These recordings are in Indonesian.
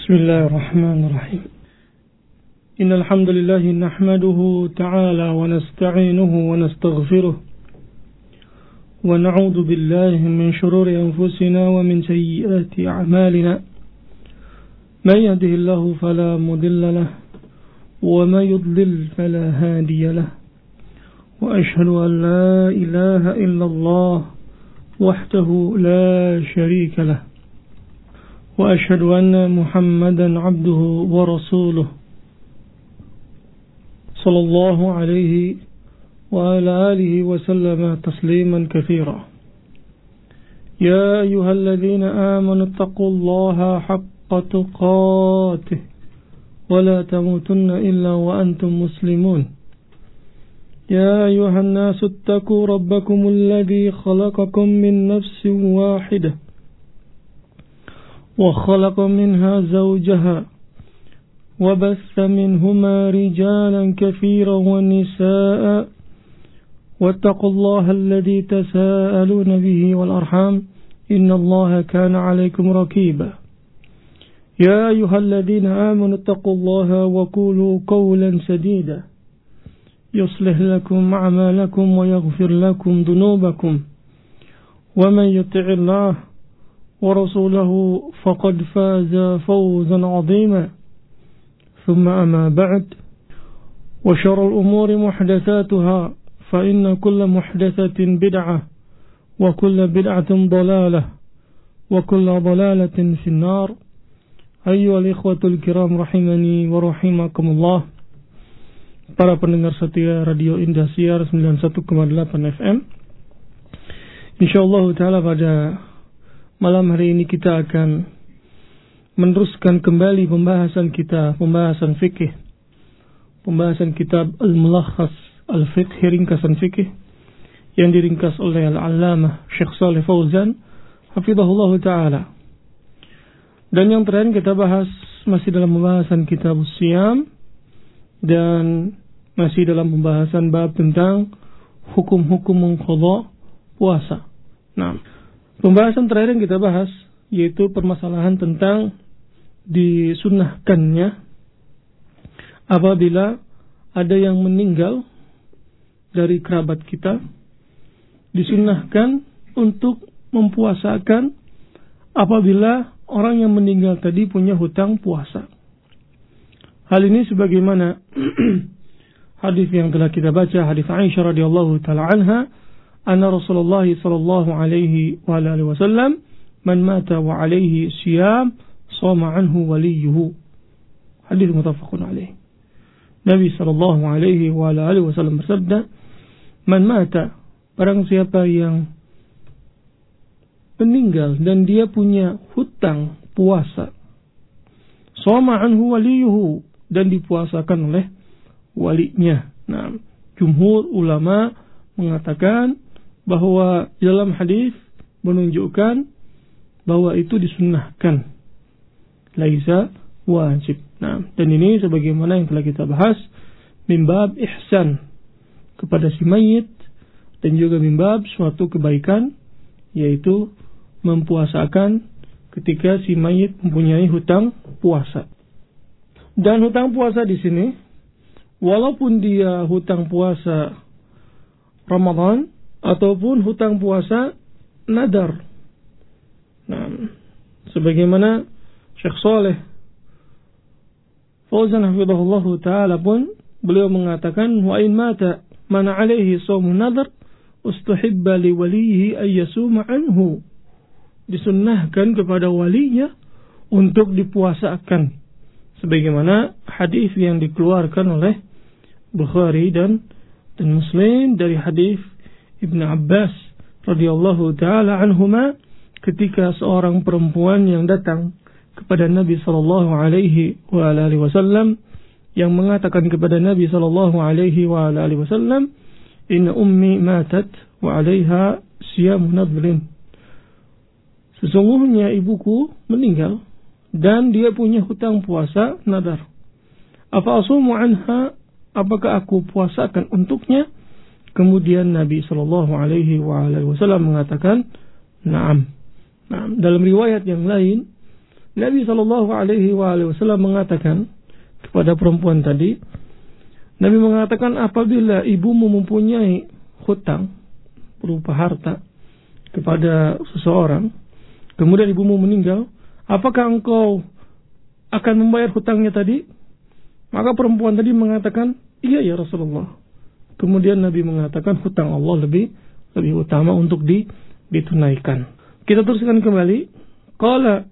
بسم الله الرحمن الرحيم إن الحمد لله نحمده تعالى ونستعينه ونستغفره ونعوذ بالله من شرور أنفسنا ومن سيئات أعمالنا من يهده الله فلا مضل له وما يضلل فلا هادي له وأشهد أن لا إله إلا الله وحده لا شريك له وأشهد أن محمدا عبده ورسوله صلى الله عليه وعلى آله وسلم تسليما كثيرا يا أيها الذين آمنوا اتقوا الله حق تقاته ولا تموتن إلا وأنتم مسلمون يا أيها الناس اتقوا ربكم الذي خلقكم من نفس واحدة وخلق منها زوجها وبث منهما رجالا كثيرا ونساء واتقوا الله الذي تساءلون به والأرحام إن الله كان عليكم رقيبا يا أيها الذين آمنوا اتقوا الله وقولوا قولا سديدا يصلح لكم أعمالكم ويغفر لكم ذنوبكم ومن يطع الله ورسوله فقد فاز فوزا عظيما ثم أما بعد وشر الأمور محدثاتها فإن كل محدثة بدعة وكل بدعة ضلالة وكل ضلالة في النار أيها الإخوة الكرام رحمني ورحمكم الله. Para pendengar setia Radio Indosiar 91,8 FM, InsyaAllah ta'ala pada malam hari ini kita akan meneruskan kembali pembahasan fikih, pembahasan kitab Al-Mulakhas Al-Fiqh, ringkasan fikih yang diringkas oleh Al-Allamah Syekh Shalih Fauzan hafizahullah ta'ala. Dan yang terakhir kita bahas masih dalam pembahasan kitab Siyam dan masih dalam pembahasan bab tentang hukum-hukum mengqadha puasa. Nah, pembahasan terakhir yang kita bahas yaitu permasalahan tentang disunnahkannya apabila ada yang meninggal dari kerabat kita, disunnahkan untuk mempuasakan apabila orang yang meninggal tadi punya hutang puasa. Hal ini sebagaimana hadis yang telah kita baca, hadis Aisyah radhiyallahu taala anha, anna Rasulullah sallallahu alaihi wa alihi wasallam man mata wa alaihi siyam shama anhu waliyuhu. Hadis muttafaqun alaih. Nabi sallallahu alaihi wa alihi wasallam bersabda, man mata, barang siapa yang meninggal dan dia punya hutang puasa, shama anhu waliyuhu, dan dipuasakan oleh walinya. Nah, jumhur ulama mengatakan bahwa dalam hadis menunjukkan bahwa itu disunnahkan, laisa wajib. Nah, dan ini sebagaimana yang telah kita bahas, mimbab ihsan kepada si mayit dan juga mimbab suatu kebaikan, yaitu mempuasakan ketika si mayit mempunyai hutang puasa. Dan hutang puasa di sini, walaupun dia hutang puasa Ramadan ataupun hutang puasa nadar. Nah, sebagaimana Syekh Shalih Fauzan hafizahullah ta'ala pun beliau mengatakan, wa in mata man alaihi shaumun nadar ustuhibba li walihi ay yasuma anhu. Disunnahkan kepada walinya untuk dipuasakan, sebagaimana hadis yang dikeluarkan oleh Bukhari dan Muslim dari hadis Ibnu Abbas radhiyallahu taala anhuma, ketika seorang perempuan yang datang kepada Nabi sallallahu alaihi wa alihi wasallam yang mengatakan kepada Nabi sallallahu alaihi wa alihi wasallam, inna ummi matat wa 'alaiha siyam nadrin. Sesungguhnya ibuku meninggal dan dia punya hutang puasa nadar. Afa asumu anha, apakah aku puasakan untuknya? Kemudian Nabi sallallahu alaihi wasallam mengatakan, "Na'am." Nah, dalam riwayat yang lain Nabi sallallahu alaihi wasallam mengatakan kepada perempuan tadi, Nabi mengatakan, apabila ibumu mempunyai hutang berupa harta kepada seseorang, kemudian ibumu meninggal, apakah engkau akan membayar hutangnya tadi? Maka perempuan tadi mengatakan, iya ya Rasulullah. Kemudian Nabi mengatakan hutang Allah lebih utama untuk ditunaikan. Kita teruskan kembali. Qala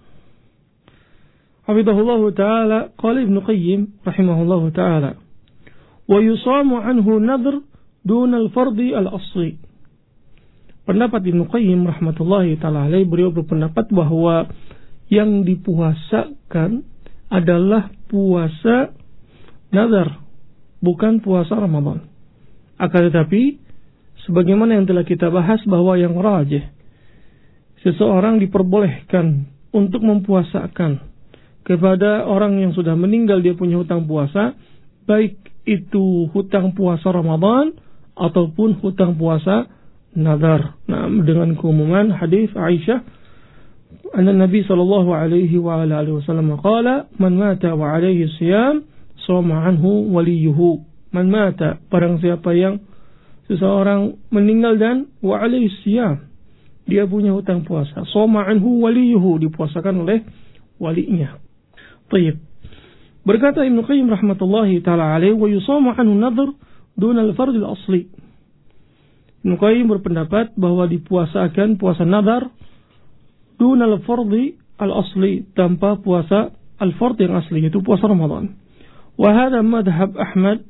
hafidhahullahu ta'ala, qala Ibnu Qayyim rahimahullahu ta'ala, wa yusamu anhu nadhr dun al-fardhi al-asli. Pendapat Ibnu Qayyim rahmatullahi ta'ala alaih, beliau berpendapat bahwa yang dipuasakan adalah puasa nazar, bukan puasa Ramadan. Akan tetapi sebagaimana yang telah kita bahas bahwa yang rajih, seseorang diperbolehkan untuk mempuasakan kepada orang yang sudah meninggal, dia punya hutang puasa, baik itu hutang puasa Ramadan ataupun hutang puasa nazar. Nah, dengan keumuman hadis Aisyah, anna Nabi sallallahu alaihi wa alihi wasallam qala, man mata wa alaihi siyam shoma anhu waliyuhu. Man mata, barang siapa yang seseorang meninggal dan wa alaihi siyam, dia punya hutang puasa, shoma anhu waliyuhu, dipuasakan oleh walinya. Baik. Berkata Ibnu Qayyim rahmatullahi ta'ala alaih, wa yusamu anhu nadhr dun al-fardh al-asli. Ibnu Qayyim berpendapat bahwa dipuasakan puasa nadhar dun al-fardh al-asli, tanpa puasa al-fardh yang asli, itu puasa Ramadan. Wa hadha madhhab Ahmad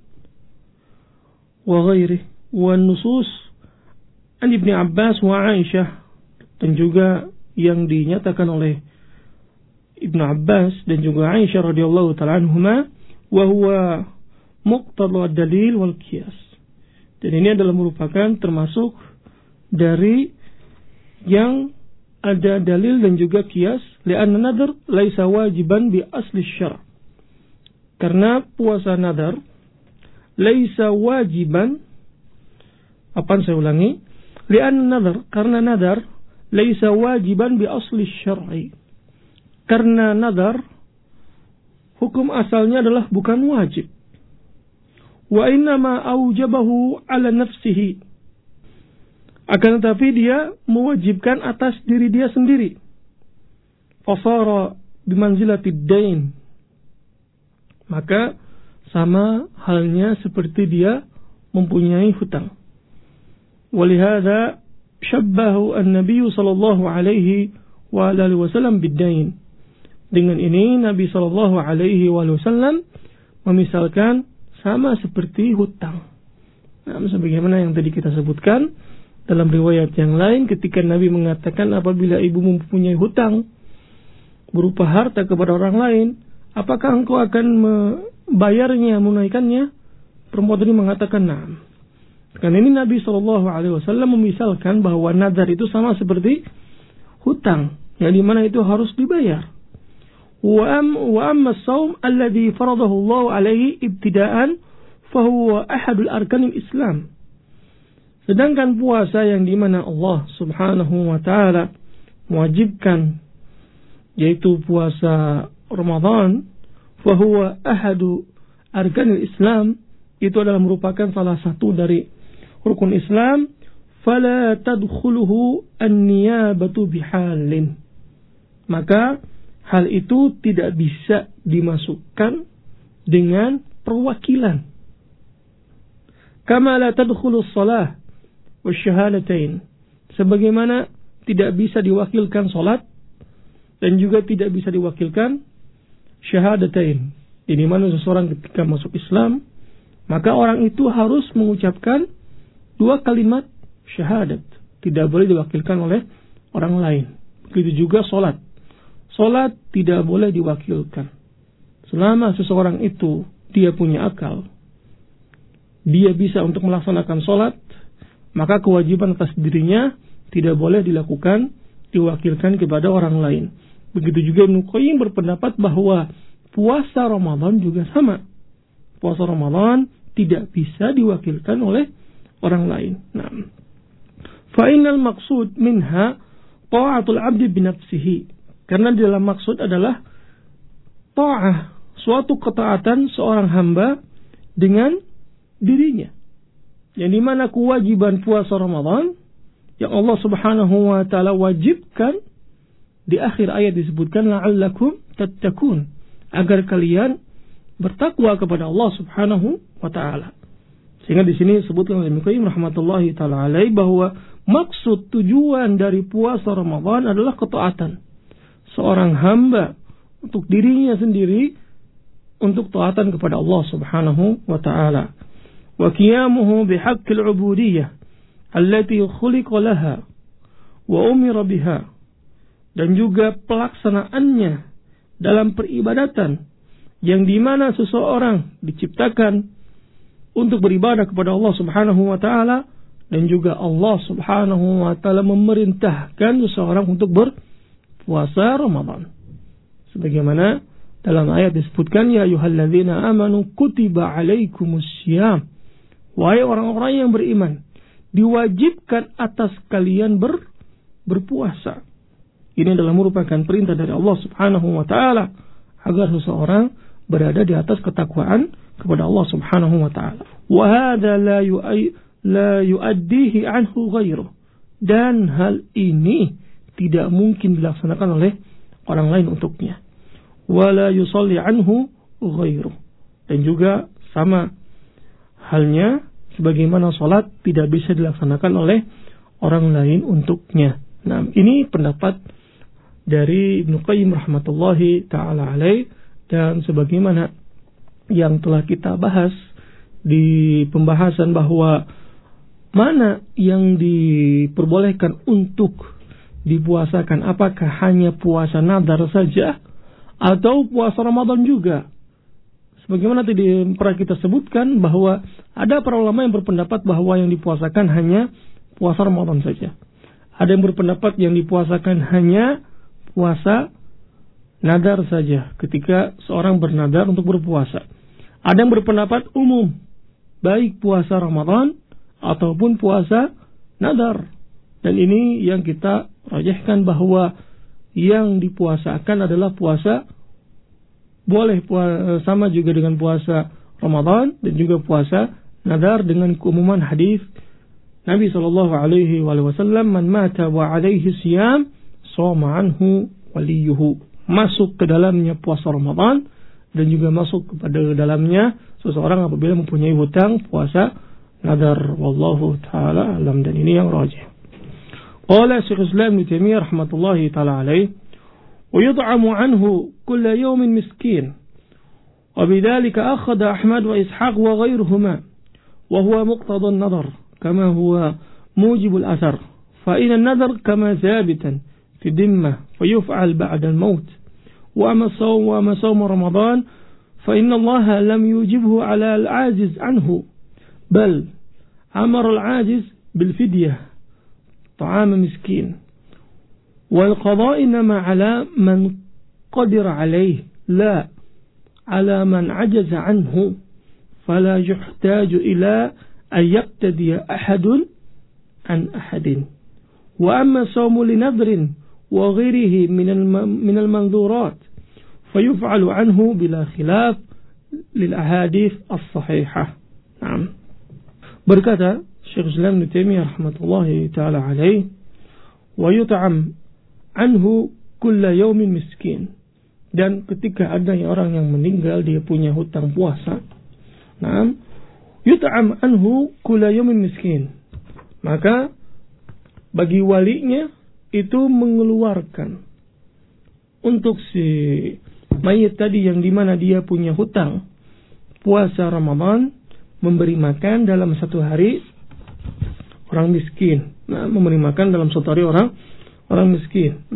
wa ghairihi wa nusus an Ibnu Abbas wa Aisyah, dan juga yang dinyatakan oleh Ibnu Abbas dan juga Aisyah radhiyallahu ta'ala anhuma, wa huwa muqtada dalil wal qiyas. Dan ini adalah merupakan termasuk dari yang ada dalil dan juga qiyas, li'anna nadhr laisa wajiban bi asli syara'. Karena puasa nadhr laisa wajiban, saya ulangi, li'anna nadhr, karena nadhr laisa wajiban bi asli syar'i. Karena nadar hukum asalnya adalah bukan wajib. Wa innama aujabahu ala nafsihi. Akan tetapi dia mewajibkan atas diri dia sendiri. Fasara bimanzilatid dain. Maka sama halnya seperti dia mempunyai hutang. Walihada syabbahu an-nabiy sallallahu alaihi wa alihi wasallam bid-dain. Dengan ini Nabi sallallahu alaihi wasallam memisalkan sama seperti hutang. Nah, sebagaimana yang tadi kita sebutkan dalam riwayat yang lain, ketika Nabi mengatakan apabila ibu mempunyai hutang berupa harta kepada orang lain, apakah engkau akan membayarnya, menunaikannya? Perempuan tadi mengatakan na'am. Karena ini Nabi sallallahu alaihi wasallam memisalkan bahwa nazar itu sama seperti hutang, yang dimana itu harus dibayar. Wa amma as-shaum alladhi faradahu Allah alaihi ibtida'an fahuwa ahadul arkanil Islam. Sedangkan puasa yang dimana Allah subhanahu wa ta'ala mewajibkan, yaitu puasa Ramadan, fahuwa ahadu arkanil Islam, itu adalah merupakan salah satu dari rukun Islam. Fala tadkhuluhu an-niyabatu bihalin. Maka hal itu tidak bisa dimasukkan dengan perwakilan. Kama la tadkhulu shalah wasyahadatain. Sebagaimana tidak bisa diwakilkan salat dan juga tidak bisa diwakilkan syahadatain. Ini mana seseorang ketika masuk Islam, maka orang itu harus mengucapkan 2 kalimat syahadat. Tidak boleh diwakilkan oleh orang lain. Begitu juga salat. Salat tidak boleh diwakilkan. Selama seseorang itu dia punya akal, dia bisa untuk melaksanakan salat, maka kewajiban atas dirinya tidak boleh dilakukan, diwakilkan kepada orang lain. Begitu juga Ibnu Qayyim berpendapat bahwa puasa Ramadan juga sama. Puasa Ramadan tidak bisa diwakilkan oleh orang lain. Nah, fa innal maqsud minha ta'atul 'abdi bi nafsihi. Karena di dalam maksud adalah ta'ah, suatu ketaatan seorang hamba dengan dirinya. Yang dimana kewajiban puasa Ramadan yang Allah Subhanahu wa taala wajibkan, di akhir ayat disebutkan la'allakum tattaqun, agar kalian bertakwa kepada Allah Subhanahu wa taala. Sehingga di sini disebutkan oleh Ibnu Qayyim rahmatullahi taala alaihi bahwa maksud tujuan dari puasa Ramadan adalah ketaatan seorang hamba untuk dirinya sendiri, untuk taatan kepada Allah Subhanahu wa taala. Wa qiyamuhu bihaqqil ubudiyyah allati khuliqa laha wa umira biha, dan juga pelaksanaannya dalam peribadatan yang dimana seseorang diciptakan untuk beribadah kepada Allah Subhanahu wa taala, dan juga Allah Subhanahu wa taala memerintahkan seseorang untuk berpuasa Ramadan. Sebagaimana dalam ayat disebutkan, ya ayyuhalladzina amanu kutiba alaikumussyiyam, wahai orang-orang yang beriman, diwajibkan atas kalian berpuasa. Ini adalah merupakan perintah dari Allah Subhanahu wa taala agar seseorang berada di atas ketakwaan kepada Allah Subhanahu wa taala. Wa hadza la yuaddihi anhu ghairuh. Dan hal ini tidak mungkin dilaksanakan oleh orang lain untuknya. Wa la yusalli anhu ghairuh. Dan juga sama halnya sebagaimana salat tidak bisa dilaksanakan oleh orang lain untuknya. Nah, ini pendapat dari Ibnu Qayyim rahmatullahi ta'ala alaih, dan sebagaimana yang telah kita bahas di pembahasan bahwa mana yang diperbolehkan untuk dipuasakan, apakah hanya puasa nadar saja atau puasa Ramadan juga. Sebagaimana tadi pernah kita sebutkan bahwa ada para ulama yang berpendapat bahwa yang dipuasakan hanya puasa Ramadan saja. Ada yang berpendapat yang dipuasakan hanya puasa nadar saja ketika seorang bernadar untuk berpuasa. Ada yang berpendapat umum, baik puasa Ramadan ataupun puasa nadar. Dan ini yang kita rajihkan bahwa yang dipuasakan adalah puasa, boleh sama juga dengan puasa Ramadan dan juga puasa nadar, dengan keumuman hadis Nabi sallallahu alaihi wasallam, man mata wa alaihi siyam shoma anhu waliyuhu. Masuk ke dalamnya puasa Ramadan dan juga masuk kepada dalamnya seseorang apabila mempunyai hutang puasa nadar. Wallahu taala alam, dan ini yang rajih. Qala Syekh Islam Ibnu Taimiyah rahmatullahi taala alaihi, ويطعم عنه كل يوم مسكين وبذلك أخذ أحمد وإسحاق وغيرهما وهو مقتضى النظر كما هو موجب الأثر فإن النظر كما ثابتا في الذمة فيفعل بعد الموت وأما صوم رمضان فإن الله لم يوجبه على العاجز عنه بل أمر العاجز بالفدية طعام مسكين والقضاء إنما على من قدر عليه لا على من عجز عنه فلا يحتاج إلى أن يقتدي أحد عن أحد. وأما الصوم لنذر وغيره من المنذورات فيفعل عنه بلا خلاف للأحاديث الصحيحة. نعم. Berkata Syekh Islam Ibnu Taimiyah rahmatullahi taala alaihi, wa yut'am anhu kulla yaumin miskin, dan ketika ada orang yang meninggal dia punya hutang puasa, nah, yut'am anhu kulla yaumin miskin, maka bagi walinya itu mengeluarkan untuk si mayit tadi yang dimana dia punya hutang puasa Ramadan, memberi makan dalam satu hari orang miskin. Nah, memberi makan dalam satu hari orang miskin.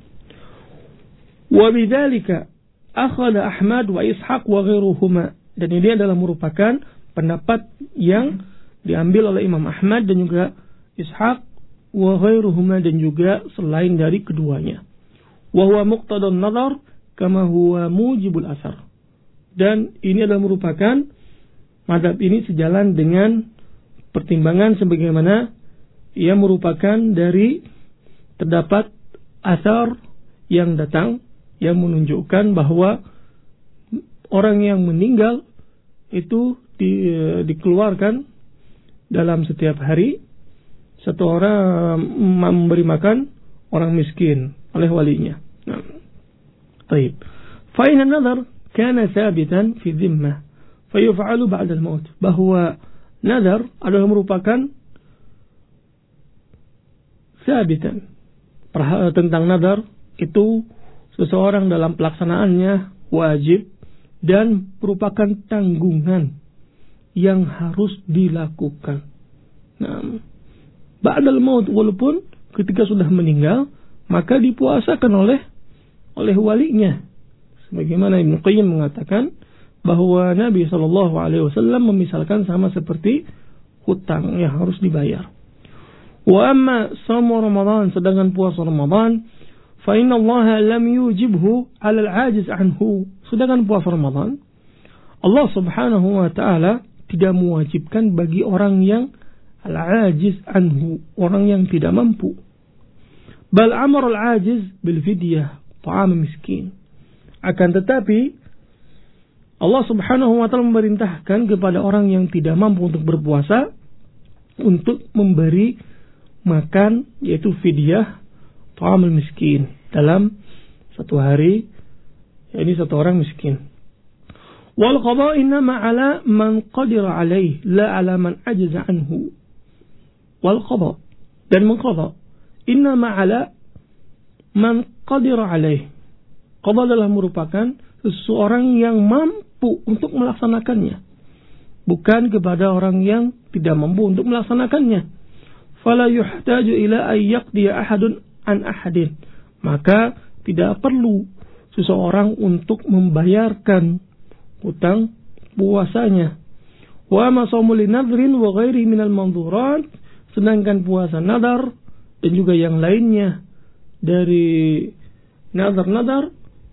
Wa bidzalika akhadha Ahmad wa Ishaq wa ghairuhuma, dan ini adalah merupakan pendapat yang diambil oleh Imam Ahmad dan juga Ishaq wa ghairuhuma, dan juga selain dari keduanya. Wa huwa muqtadun nazar kama huwa mujibul asar, dan ini adalah merupakan mazhab ini sejalan dengan pertimbangan sebagaimana ia merupakan dari terdapat asar yang datang yang menunjukkan bahwa orang yang meninggal itu dikeluarkan dalam setiap hari satu orang memberi makan orang miskin oleh walinya. Nah, baik. Fa in an-nadhar kana thabitan fi dhimmah fa yuf'alu ba'da al-maut. Bahwa nadhar adalah merupakan thabitan. Tentang nadhar itu seseorang dalam pelaksanaannya wajib dan merupakan tanggungan yang harus dilakukan. Nah, ba'dal maut, walaupun ketika sudah meninggal maka dipuasakan oleh walinya. Sebagaimana Ibnu Qayyim mengatakan bahwa Nabi SAW memisalkan sama seperti hutang yang harus dibayar. Wa amma shaum Ramadan, sedangkan puasa Ramadan, fa inna Allah lam yujibhu 'ala al-'ajiz anhu. Sedangkan puasa Ramadan, Allah Subhanahu wa taala tidak mewajibkan bagi orang yang al-'ajiz anhu, orang yang tidak mampu. Bal amara al-'ajiz bil fidyah, ta'am miskin. Akan tetapi Allah Subhanahu wa taala memerintahkan kepada orang yang tidak mampu untuk berpuasa untuk memberi makan, yaitu fidyah ta'am miskin dalam satu hari, yakni satu orang miskin. Wal qada innama ala man qadira alaih la ala man ajaza anhu. Wal qada, dan mengqada innama ala man qadira alaih. Qada adalah merupakan seseorang yang mampu untuk melaksanakannya, bukan kepada orang yang tidak mampu untuk melaksanakannya. Fala yuhtaju ila ay yaqdiya ahadun an ahadin. Maka tidak perlu seseorang untuk membayarkan hutang puasanya. Wa ma shaumul nadhrin wa ghairi minal mandhurat, sedangkan puasa nadar dan juga yang lainnya dari nadar-nadar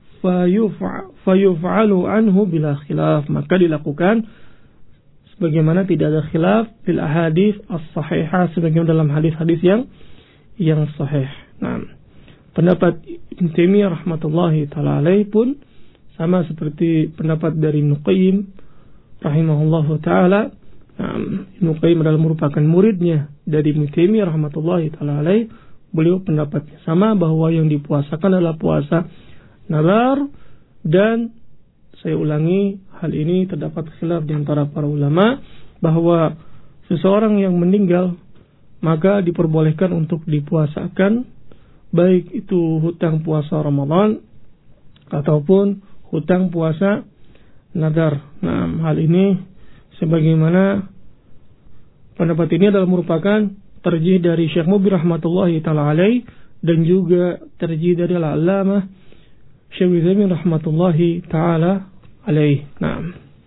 fayuf'alu anhu bila khilaf, maka dilakukan sebagaimana tidak ada khilaf fil ahadits as-sahihah, sebagaimana dalam hadis-hadis yang sahih. Nah, pendapat Ibnu Taimiyah rahmatullahi taala alaihi pun sama seperti pendapat dari Ibnu Qayyim rahimahullahu taala. Ibnu Qayyim adalah merupakan muridnya dari Ibnu Taimiyah rahmatullahi taala alaihi. Beliau pendapatnya sama bahwa yang dipuasakan adalah puasa nazar, dan saya ulangi, hal ini terdapat khilaf di antara para ulama bahwa seseorang yang meninggal maka diperbolehkan untuk dipuasakan, baik itu hutang puasa Ramadan ataupun hutang puasa nadar. Nah, hal ini sebagaimana pendapat ini adalah merupakan terjih dari Syekh Mubin rahmatullahi taala alaih, dan juga terjih dari al-Allamah Syekh Utsaimin rahmatullahi taala alaih. Nah,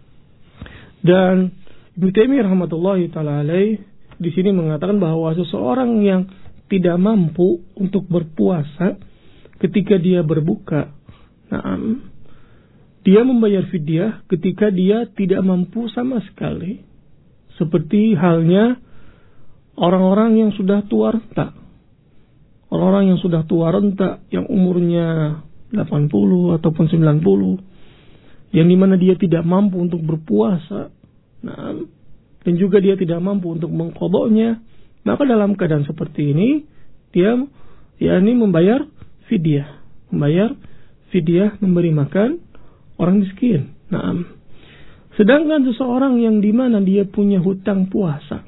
dan Ibnu Taimiyah rahmatullahi taala alaih di sini mengatakan bahwa seseorang yang tidak mampu untuk berpuasa ketika dia berbuka, dia membayar fidyah ketika dia tidak mampu sama sekali, seperti halnya orang-orang yang sudah tua renta. Orang-orang yang sudah tua renta, yang umurnya 80 ataupun 90, yang dimana dia tidak mampu untuk berpuasa, dan juga dia tidak mampu untuk mengqadanya, maka dalam keadaan seperti ini dia membayar fidyah, memberi makan orang miskin. Sedangkan seseorang yang dimana dia punya hutang puasa,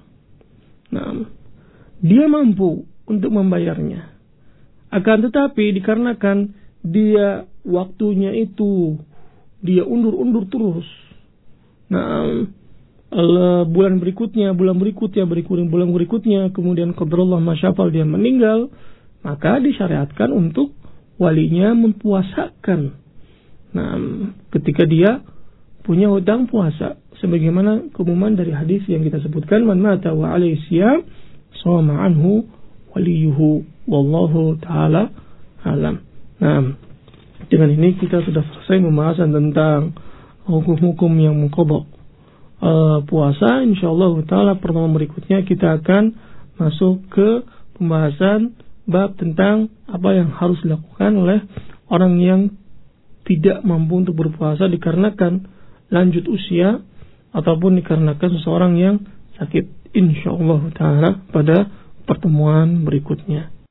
dia mampu untuk membayarnya, akan tetapi dikarenakan dia waktunya itu dia undur terus, bulan berikutnya, kemudian qadarullah masyafal dia meninggal, maka disyariatkan untuk walinya mempuasakan ketika dia punya hutang puasa, sebagaimana keumuman dari hadis yang kita sebutkan, man mata wa alaihi siyam shoma anhu waliyuhu wallahu taala alam. Dengan ini kita sudah selesai pembahasan tentang hukum-hukum yang mengqadha puasa. Insyaallah taala pertemuan berikutnya kita akan masuk ke pembahasan bab tentang apa yang harus dilakukan oleh orang yang tidak mampu untuk berpuasa dikarenakan lanjut usia ataupun dikarenakan seseorang yang sakit. Insyaallah taala pada pertemuan berikutnya.